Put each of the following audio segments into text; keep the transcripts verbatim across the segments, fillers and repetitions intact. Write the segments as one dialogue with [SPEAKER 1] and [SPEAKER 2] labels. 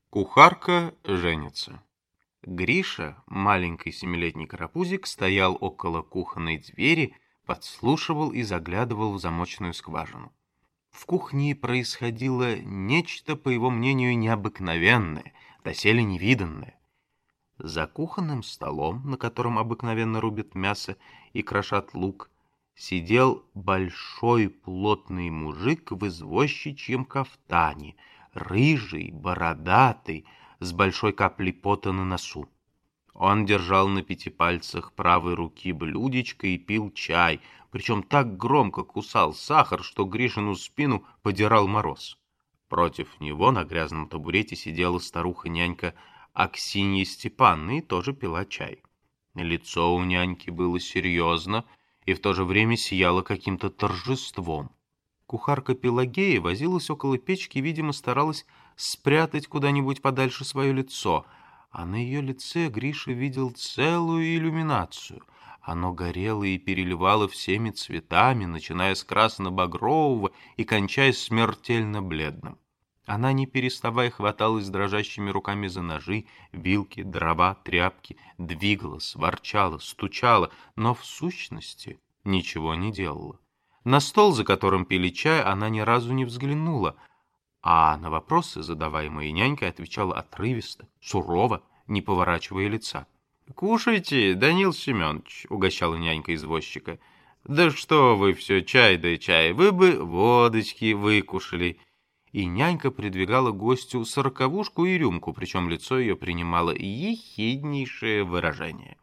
[SPEAKER 1] Кухарка женится. Гриша, маленький семилетний карапузик, стоял около кухонной двери, подслушивал и заглядывал в замочную скважину. В кухне происходило нечто, по его мнению, необыкновенное, доселе невиданное. За кухонным столом, на котором обыкновенно рубят мясо и крошат лук, сидел большой плотный мужик в извозчичьем кафтане, рыжий, бородатый, с большой каплей пота на носу. Он держал на пяти пальцах правой руки блюдечко и пил чай, причем так громко кусал сахар, что Гришину спину подирал мороз. Против него на грязном табурете сидела старуха-нянька Аксинья Степановна и тоже пила чай. Лицо у няньки было серьезно и в то же время сияло каким-то торжеством. Кухарка Пелагея возилась около печки и, видимо, старалась спрятать куда-нибудь подальше свое лицо, а на ее лице Гриша видел целую иллюминацию. Оно горело и переливало всеми цветами, начиная с красно-багрового и кончая смертельно бледным. Она, не переставая, хваталась дрожащими руками за ножи, вилки, дрова, тряпки, двигалась, ворчала, стучала, но в сущности ничего не делала. На стол, за которым пили чай, она ни разу не взглянула, а на вопросы, задаваемые нянькой, отвечала отрывисто, сурово, не поворачивая лица. «Кушайте, Данил Семенович», — угощала нянька извозчика. «Да что вы все, чай да чай, вы бы водочки выкушали». И нянька придвигала гостю сороковушку и рюмку, причем лицо ее принимало ехиднейшее выражение.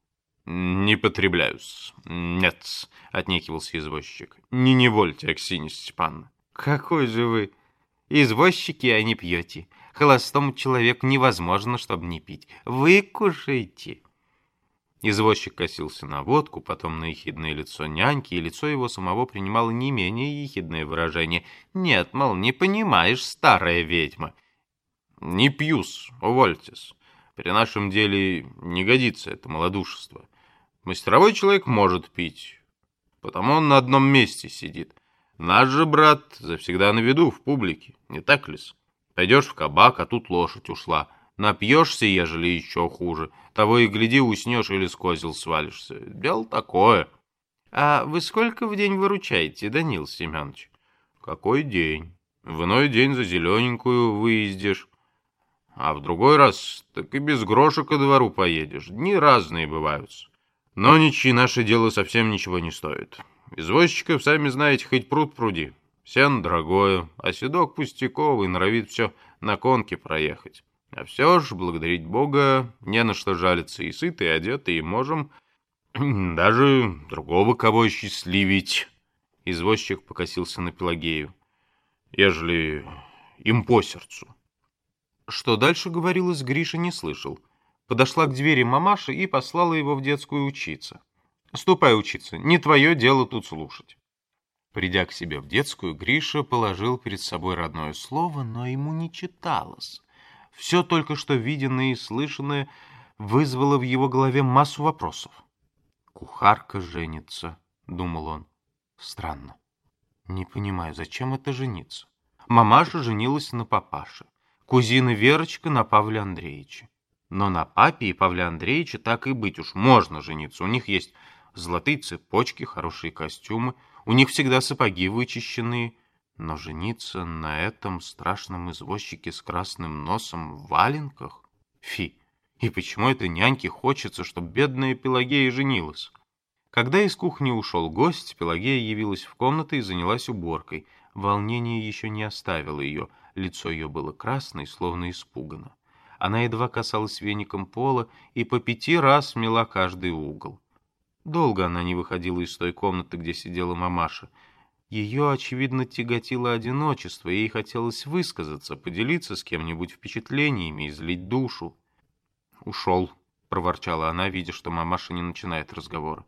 [SPEAKER 1] «Не потребляюсь. Нет», — отнекивался извозчик. «Не невольте, Аксинья Степановна». «Какой же вы извозчики, а не пьете. Холостому человеку невозможно, чтобы не пить. Вы кушайте». Извозчик косился на водку, потом на ехидное лицо няньки, и лицо его самого принимало не менее ехидное выражение. «Нет, мол, не понимаешь, старая ведьма». «Не пью-с, увольтесь. При нашем деле не годится это малодушество. Мастеровой человек может пить, потому он на одном месте сидит. Наш же брат завсегда на виду в публике, не так ли-с? Пойдешь в кабак, а тут лошадь ушла. Напьешься, ежели еще хуже. Того и гляди, уснешь или с козел свалишься. Дело такое». «А вы сколько в день выручаете, Данил Семенович?» «Какой день? В иной день за зелененькую выездишь. А в другой раз так и без гроша ко двору поедешь. Дни разные бывают. Но ничьи наше дело совсем ничего не стоит. Извозчиков, сами знаете, хоть пруд пруди. Сено дорогое, а седок пустяковый, норовит все на конке проехать. А все ж, благодарить Бога, не на что жалиться, и сыты, и одеты, и можем даже другого кого счастливить». Извозчик покосился на Пелагею. «Ежели им по сердцу». Что дальше говорилось, Гриша не слышал. Подошла к двери мамаша и послала его в детскую учиться. «Ступай учиться, не твое дело тут слушать». Придя к себе в детскую, Гриша положил перед собой родное слово, но ему не читалось. Все только что виденное и слышанное вызвало в его голове массу вопросов. «Кухарка женится», — думал он. «Странно. Не понимаю, зачем это жениться? Мамаша женилась на папаше, кузина Верочка на Павле Андреевиче. Но на папе и Павле Андреевиче так и быть уж можно жениться. У них есть золотые цепочки, хорошие костюмы, у них всегда сапоги вычищенные. Но жениться на этом страшном извозчике с красным носом в валенках? Фи! И почему это няньке хочется, чтобы бедная Пелагея женилась?» Когда из кухни ушел гость, Пелагея явилась в комнату и занялась уборкой. Волнение еще не оставило ее, лицо ее было красное, словно испугано. Она едва касалась веником пола и по пяти раз мела каждый угол. Долго она не выходила из той комнаты, где сидела мамаша. Ее, очевидно, тяготило одиночество, и ей хотелось высказаться, поделиться с кем-нибудь впечатлениями, излить душу. «Ушел», — проворчала она, видя, что мамаша не начинает разговора.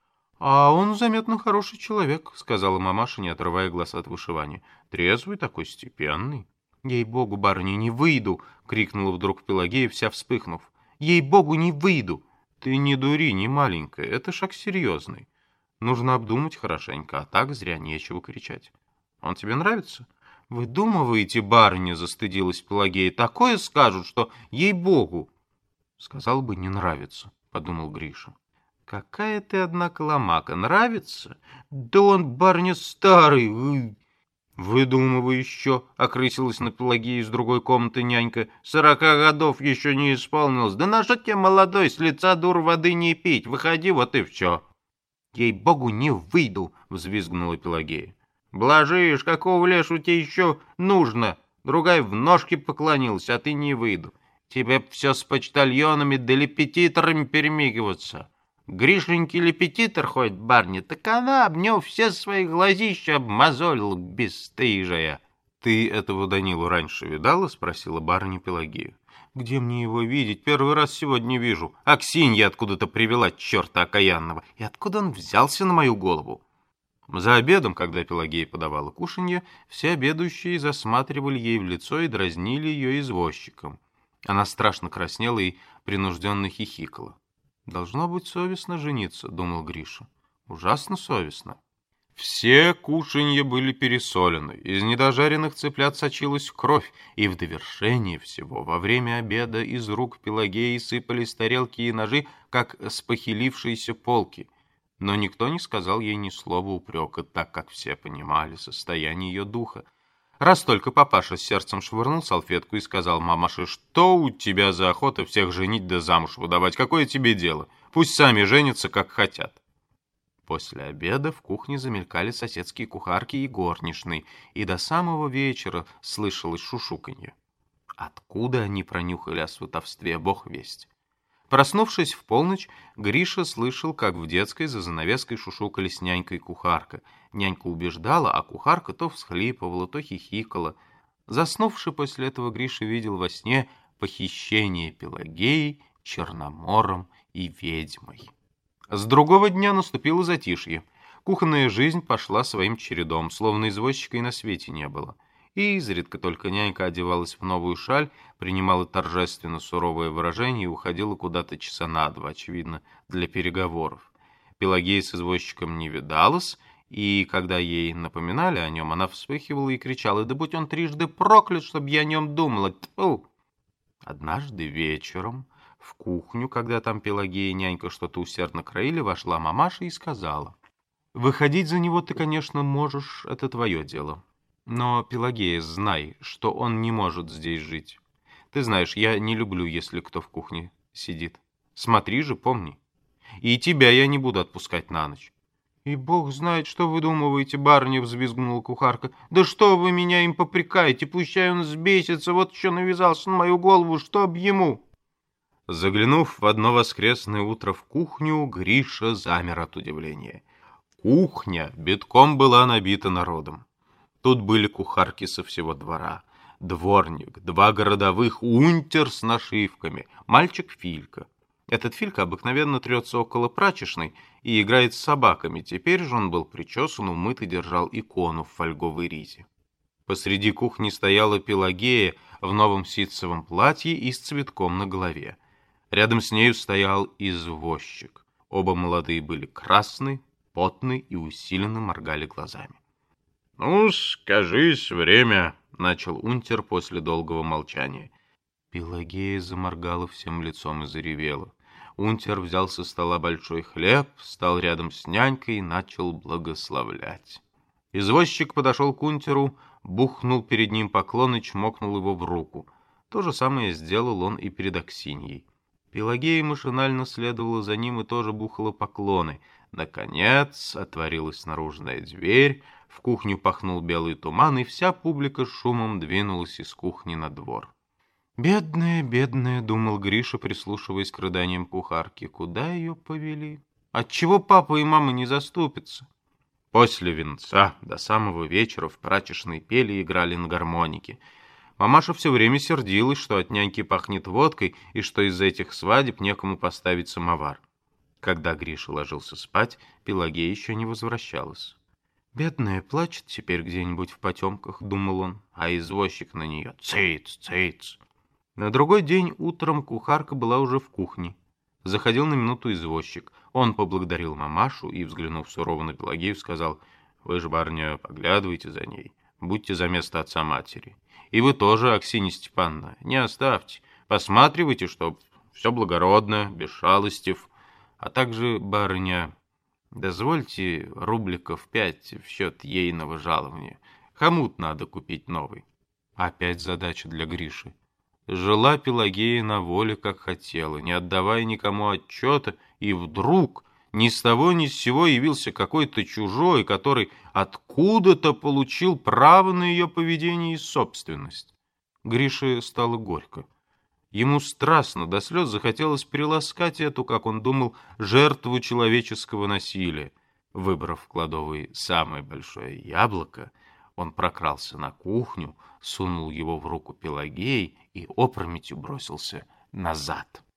[SPEAKER 1] «А он заметно хороший человек», — сказала мамаша, не отрывая глаз от вышивания. «Трезвый такой, степенный». «Ей-богу, барыня, не выйду!» — крикнула вдруг Пелагея, вся вспыхнув. «Ей-богу, не выйду!» «Ты не дури, не маленькая, это шаг серьезный. Нужно обдумать хорошенько, а так зря нечего кричать. Он тебе нравится?» «Выдумываете, барыня?» — застыдилась Пелагея. «Такое скажут, что ей-богу!» «Сказал бы, не нравится», — подумал Гриша. «Какая ты, однако, ломака! Нравится? Да он, барыня, старый!» вы... «Выдумывай еще!» — окрысилась на Пелагею из другой комнаты нянька. «Сорока годов еще не исполнилось. Да на что тебе, молодой, с лица дур воды не пить? Выходи, вот и все!» «Ей-богу, не выйду!» — взвизгнула Пелагея. «Блажишь, какого лешу тебе еще нужно? Другая в ножки поклонилась, а ты не выйду. Тебе все с почтальонами да лепетиторами перемигиваться. Гришенький лепетитор ходит, барни, так она об нем все свои глазища обмазолила, бесстыжая». «Ты этого Данилу раньше видала?» — спросила барыня Пелагея. «Где мне его видеть? Первый раз сегодня вижу. Аксинья откуда-то привела черта окаянного. И откуда он взялся на мою голову?» За обедом, когда Пелагея подавала кушанье, все обедающие засматривали ей в лицо и дразнили ее извозчиком. Она страшно краснела и принужденно хихикала. «Должно быть совестно жениться», — думал Гриша. «Ужасно совестно». Все кушанья были пересолены, из недожаренных цыплят сочилась кровь, и в довершение всего во время обеда из рук Пелагеи сыпались тарелки и ножи, как с похилившейся полки. Но никто не сказал ей ни слова упрека, так как все понимали состояние ее духа. Раз только папаша с сердцем швырнул салфетку и сказал мамаше: «Что у тебя за охота всех женить да замуж выдавать? Какое тебе дело? Пусть сами женятся, как хотят». После обеда в кухне замелькали соседские кухарки и горничные, и до самого вечера слышалось шушуканье. Откуда они пронюхали о сватовстве, бог весть. Проснувшись в полночь, Гриша слышал, как в детской за занавеской шушукались нянька и кухарка. Нянька убеждала, а кухарка то всхлипывала, то хихикала. Заснувший после этого, Гриша видел во сне похищение Пелагеи, Черномором и ведьмой. С другого дня наступило затишье. Кухонная жизнь пошла своим чередом, словно извозчика и на свете не было. И изредка только нянька одевалась в новую шаль, принимала торжественно суровое выражение и уходила куда-то часа на два, очевидно, для переговоров. Пелагея с извозчиком не видалась, и когда ей напоминали о нем, она вспыхивала и кричала: «Да будь он трижды проклят, чтобы я о нем думала! Тьфу!» Однажды вечером в кухню, когда там Пелагея и нянька что-то усердно краили, вошла мамаша и сказала: «Выходить за него ты, конечно, можешь, это твое дело. Но, Пелагея, знай, что он не может здесь жить. Ты знаешь, я не люблю, если кто в кухне сидит. Смотри же, помни. И тебя я не буду отпускать на ночь». «И бог знает, что вы думаете, барыня», — взвизгнула кухарка. «Да что вы меня им попрекаете? Пущай он взбесится, вот еще навязался на мою голову, чтоб ему». Заглянув в одно воскресное утро в кухню, Гриша замер от удивления. Кухня битком была набита народом. Тут были кухарки со всего двора, дворник, два городовых, унтер с нашивками, мальчик Филька. Этот Филька обыкновенно трется около прачечной и играет с собаками. Теперь же он был причесан, умыт и держал икону в фольговой ризе. Посреди кухни стояла Пелагея в новом ситцевом платье и с цветком на голове. Рядом с нею стоял извозчик. Оба молодые были красны, потны и усиленно моргали глазами. «Ну, скажись, время», — начал унтер после долгого молчания. Пелагея заморгала всем лицом и заревела. Унтер взял со стола большой хлеб, встал рядом с нянькой и начал благословлять. Извозчик подошел к унтеру, бухнул перед ним поклон и чмокнул его в руку. То же самое сделал он и перед Аксиньей. Пелагея машинально следовала за ним и тоже бухала поклоны. Наконец отворилась наружная дверь, в кухню пахнул белый туман, и вся публика с шумом двинулась из кухни на двор. «Бедная, бедная», — думал Гриша, прислушиваясь к рыданиям кухарки. «Куда ее повели? Отчего папа и мама не заступятся?» После венца до самого вечера в прачечной пели и играли на гармонике. Мамаша все время сердилась, что от няньки пахнет водкой и что из-за этих свадеб некому поставить самовар. Когда Гриша ложился спать, Пелагея еще не возвращалась. «Бедная, плачет теперь где-нибудь в потемках», — думал он, а извозчик на нее «цыц, цыц». На другой день утром кухарка была уже в кухне. Заходил на минуту извозчик. Он поблагодарил мамашу и, взглянув сурово на Пелагею, сказал: «Вы же, барыня, поглядывайте за ней. будьте за место отца-матери. И вы тоже, Аксинья Степановна, не оставьте. Посматривайте, чтоб все благородно, без шалостев. А также, барыня, дозвольте рубликов пять в счет ейного жалования. Хомут надо купить новый. Опять задача для Гриши. Жила Пелагея на воле, как хотела, не отдавая никому отчета, и вдруг ни с того ни с сего явился какой-то чужой, который откуда-то получил право на ее поведение и собственность. Грише стало горько. Ему страстно до слез захотелось приласкать эту, как он думал, жертву человеческого насилия. Выбрав в кладовой самое большое яблоко, он прокрался на кухню, сунул его в руку Пелагеи и опрометью бросился назад.